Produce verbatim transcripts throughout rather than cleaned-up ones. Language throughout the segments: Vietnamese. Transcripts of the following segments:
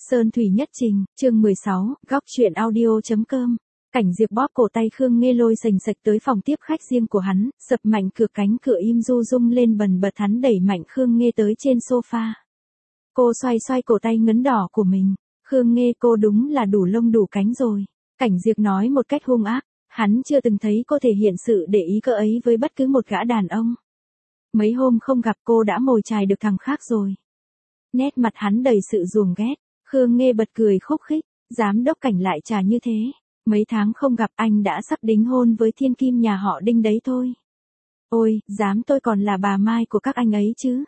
Sơn thủy nhất trình, chương mười sáu, góc truyện audio.com. Cảnh Diệp bóp cổ tay Khương Nghê lôi sành sạch tới phòng tiếp khách riêng của hắn, sập mạnh cửa, cánh cửa im du rung lên bần bật, hắn đẩy mạnh Khương Nghê tới trên sofa. Cô xoay xoay cổ tay ngấn đỏ của mình. Khương Nghê, cô đúng là đủ lông đủ cánh rồi. Cảnh Diệp nói một cách hung ác, hắn chưa từng thấy cô thể hiện sự để ý cỡ ấy với bất cứ một gã đàn ông. Mấy hôm không gặp cô đã mồi chài được thằng khác rồi. Nét mặt hắn đầy sự ruồng ghét. Khương Nghê bật cười khúc khích, giám đốc Cảnh lại trà như thế. Mấy tháng không gặp anh đã sắp đính hôn với thiên kim nhà họ Đinh đấy thôi. Ôi, dám tôi còn là bà Mai của các anh ấy chứ.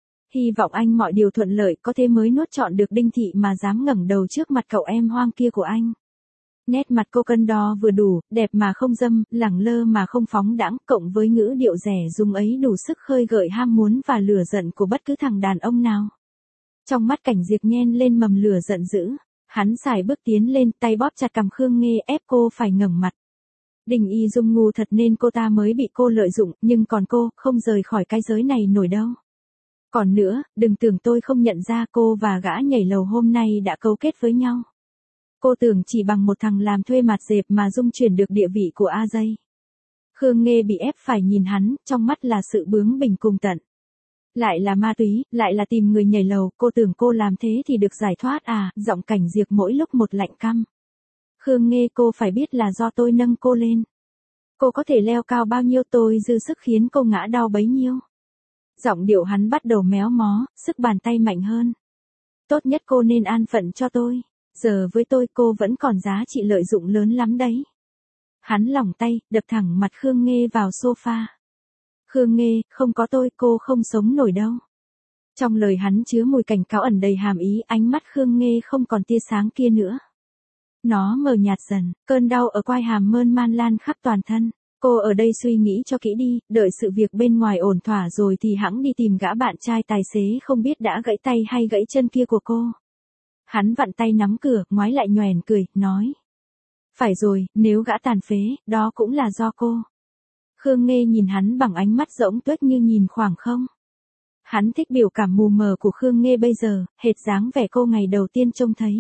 Hy vọng anh mọi điều thuận lợi, có thế mới nuốt trọn được Đinh Thị mà dám ngẩng đầu trước mặt cậu em hoang kia của anh. Nét mặt cô cân đo vừa đủ, đẹp mà không dâm, lẳng lơ mà không phóng đãng, cộng với ngữ điệu rẻ rúng ấy đủ sức khơi gợi ham muốn và lửa giận của bất cứ thằng đàn ông nào. Trong mắt Cảnh Diệp nhen lên mầm lửa giận dữ, hắn sải bước tiến lên, tay bóp chặt cằm Khương Nghê ép cô phải ngẩng mặt. Đình Y Dung ngu thật nên cô ta mới bị cô lợi dụng, nhưng còn cô, không rời khỏi cái giới này nổi đâu. Còn nữa, đừng tưởng tôi không nhận ra cô và gã nhảy lầu hôm nay đã cấu kết với nhau. Cô tưởng chỉ bằng một thằng làm thuê mặt dẹp mà dung chuyển được địa vị của A Dây. Khương Nghê bị ép phải nhìn hắn, trong mắt là sự bướng bỉnh cùng tận. Lại là ma túy, lại là tìm người nhảy lầu, cô tưởng cô làm thế thì được giải thoát à, giọng Cảnh Diệp mỗi lúc một lạnh căm. Khương Nghê, cô phải biết là do tôi nâng cô lên. Cô có thể leo cao bao nhiêu tôi dư sức khiến cô ngã đau bấy nhiêu. Giọng điệu hắn bắt đầu méo mó, sức bàn tay mạnh hơn. Tốt nhất cô nên an phận cho tôi. Giờ với tôi cô vẫn còn giá trị lợi dụng lớn lắm đấy. Hắn lỏng tay, đập thẳng mặt Khương Nghê vào sofa. Khương Nghê, không có tôi cô không sống nổi đâu. Trong lời hắn chứa mùi cảnh cáo ẩn đầy hàm ý, ánh mắt Khương Nghê không còn tia sáng kia nữa. Nó mờ nhạt dần, cơn đau ở quai hàm mơn man lan khắp toàn thân. Cô ở đây suy nghĩ cho kỹ đi, đợi sự việc bên ngoài ổn thỏa rồi thì hẵng đi tìm gã bạn trai tài xế không biết đã gãy tay hay gãy chân kia của cô. Hắn vặn tay nắm cửa, ngoái lại nhoẻn cười, nói. Phải rồi, nếu gã tàn phế, đó cũng là do cô. Khương Nghê nhìn hắn bằng ánh mắt rỗng tuếch như nhìn khoảng không. Hắn thích biểu cảm mù mờ của Khương Nghê bây giờ, hệt dáng vẻ cô ngày đầu tiên trông thấy.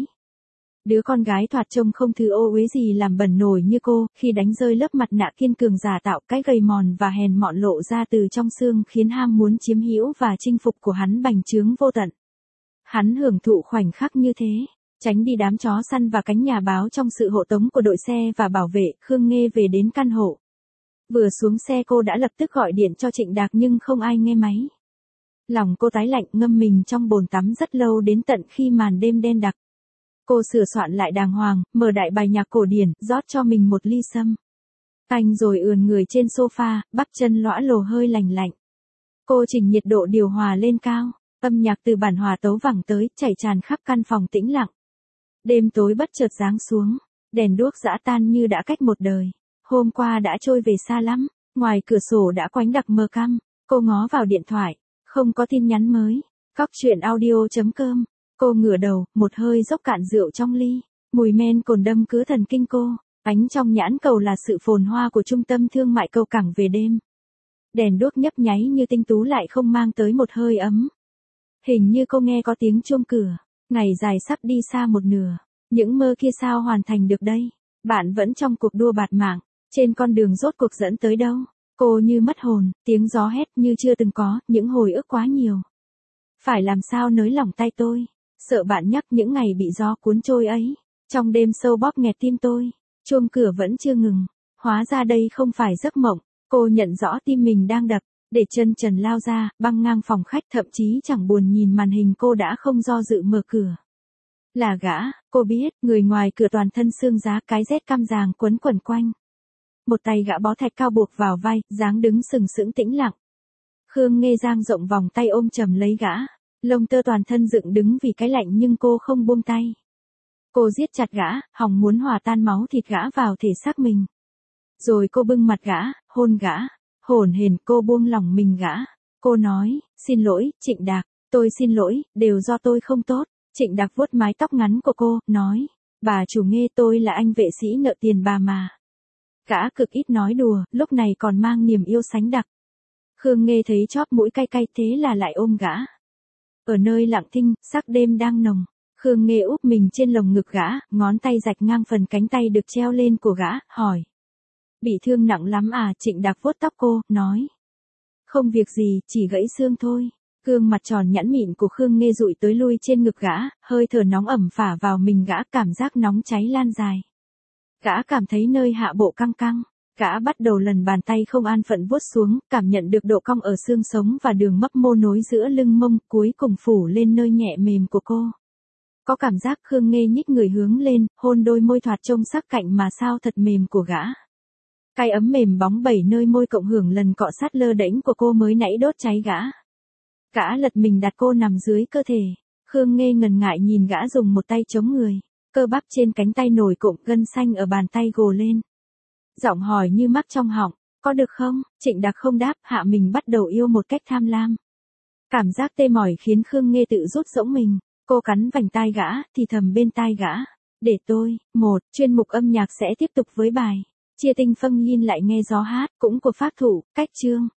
Đứa con gái thoạt trông không thứ ô uế gì làm bẩn nổi như cô, khi đánh rơi lớp mặt nạ kiên cường giả tạo, cái gầy mòn và hèn mọn lộ ra từ trong xương khiến ham muốn chiếm hữu và chinh phục của hắn bành trướng vô tận. Hắn hưởng thụ khoảnh khắc như thế, tránh đi đám chó săn và cánh nhà báo trong sự hộ tống của đội xe và bảo vệ. Khương Nghê về đến căn hộ. Vừa xuống xe cô đã lập tức gọi điện cho Trịnh Đạc nhưng không ai nghe máy. Lòng cô tái lạnh, ngâm mình trong bồn tắm rất lâu đến tận khi màn đêm đen đặc. Cô sửa soạn lại đàng hoàng, mở đại bài nhạc cổ điển, rót cho mình một ly sâm. Anh rồi ườn người trên sofa, bắp chân lõa lồ hơi lành lạnh. Cô chỉnh nhiệt độ điều hòa lên cao, âm nhạc từ bản hòa tấu vẳng tới, chảy tràn khắp căn phòng tĩnh lặng. Đêm tối bất chợt giáng xuống, đèn đuốc dã tan như đã cách một đời. Hôm qua đã trôi về xa lắm, ngoài cửa sổ đã quánh đặc mờ căm. Cô ngó vào điện thoại, không có tin nhắn mới. Góc truyện audio.com. Cô ngửa đầu, một hơi dốc cạn rượu trong ly. Mùi men cồn đâm cứ thần kinh cô. Ánh trong nhãn cầu là sự phồn hoa của trung tâm thương mại cầu cảng về đêm. Đèn đuốc nhấp nháy như tinh tú lại không mang tới một hơi ấm. Hình như cô nghe có tiếng chuông cửa. Ngày dài sắp đi xa một nửa. Những mơ kia sao hoàn thành được đây? Bạn vẫn trong cuộc đua bạt mạng. Trên con đường rốt cuộc dẫn tới đâu? Cô như mất hồn, tiếng gió hét như chưa từng có, những hồi ức quá nhiều. Phải làm sao nới lỏng tay tôi? Sợ bạn nhắc những ngày bị gió cuốn trôi ấy. Trong đêm sâu bóp nghẹt tim tôi. Chuông cửa vẫn chưa ngừng. Hóa ra đây không phải giấc mộng. Cô nhận rõ tim mình đang đập. Để chân trần lao ra, băng ngang phòng khách, thậm chí chẳng buồn nhìn màn hình, cô đã không do dự mở cửa. Là gã, cô biết, người ngoài cửa toàn thân xương giá, cái rét căm ràng quấn quẩn quanh. Một tay gã bó thạch cao buộc vào vai, dáng đứng sừng sững tĩnh lặng. Khương Nghê dang rộng vòng tay ôm chầm lấy gã, lông tơ toàn thân dựng đứng vì cái lạnh nhưng cô không buông tay. Cô giết chặt gã, hòng muốn hòa tan máu thịt gã vào thể xác mình. Rồi cô bưng mặt gã, hôn gã, hổn hển cô buông lỏng mình gã. Cô nói, xin lỗi, Trịnh Đạc, tôi xin lỗi, đều do tôi không tốt. Trịnh Đạc vuốt mái tóc ngắn của cô, nói, bà chủ Nghê, tôi là anh vệ sĩ nợ tiền bà mà. Gã cực ít nói đùa, lúc này còn mang niềm yêu sánh đặc. Khương Nghê thấy chóp mũi cay cay, thế là lại ôm gã. Ở nơi lặng thinh, sắc đêm đang nồng. Khương Nghê úp mình trên lồng ngực gã, ngón tay rạch ngang phần cánh tay được treo lên của gã, hỏi. Bị thương nặng lắm à? Trịnh Đạc vuốt tóc cô, nói. Không việc gì, chỉ gãy xương thôi. Gương mặt tròn nhẵn mịn của Khương Nghê dụi tới lui trên ngực gã, hơi thở nóng ẩm phả vào mình gã, cảm giác nóng cháy lan dài. Gã cảm thấy nơi hạ bộ căng căng. Gã bắt đầu lần bàn tay không an phận vuốt xuống, cảm nhận được độ cong ở xương sống và đường mấp mô nối giữa lưng mông, cuối cùng phủ lên nơi nhẹ mềm của cô. Có cảm giác Khương Nghê nhích người hướng lên, hôn đôi môi thoạt trông sắc cạnh mà sao thật mềm của gã. Cái ấm mềm bóng bẩy nơi môi cộng hưởng lần cọ sát lơ đễnh của cô mới nãy đốt cháy gã. Gã lật mình đặt cô nằm dưới cơ thể. Khương Nghê ngần ngại nhìn gã dùng một tay chống người. Cơ bắp trên cánh tay nổi cộm, gân xanh ở bàn tay gồ lên. Giọng hỏi như mắc trong họng, có được không? Trịnh Đạc không đáp, hạ mình bắt đầu yêu một cách tham lam. Cảm giác tê mỏi khiến Khương Nghê tự rút rỗng mình. Cô cắn vành tai gã, thì thầm bên tai gã. Để tôi, một, chuyên mục âm nhạc sẽ tiếp tục với bài. Chia tinh phân yin lại nghe gió hát, cũng của Phác Thủ, cách chương.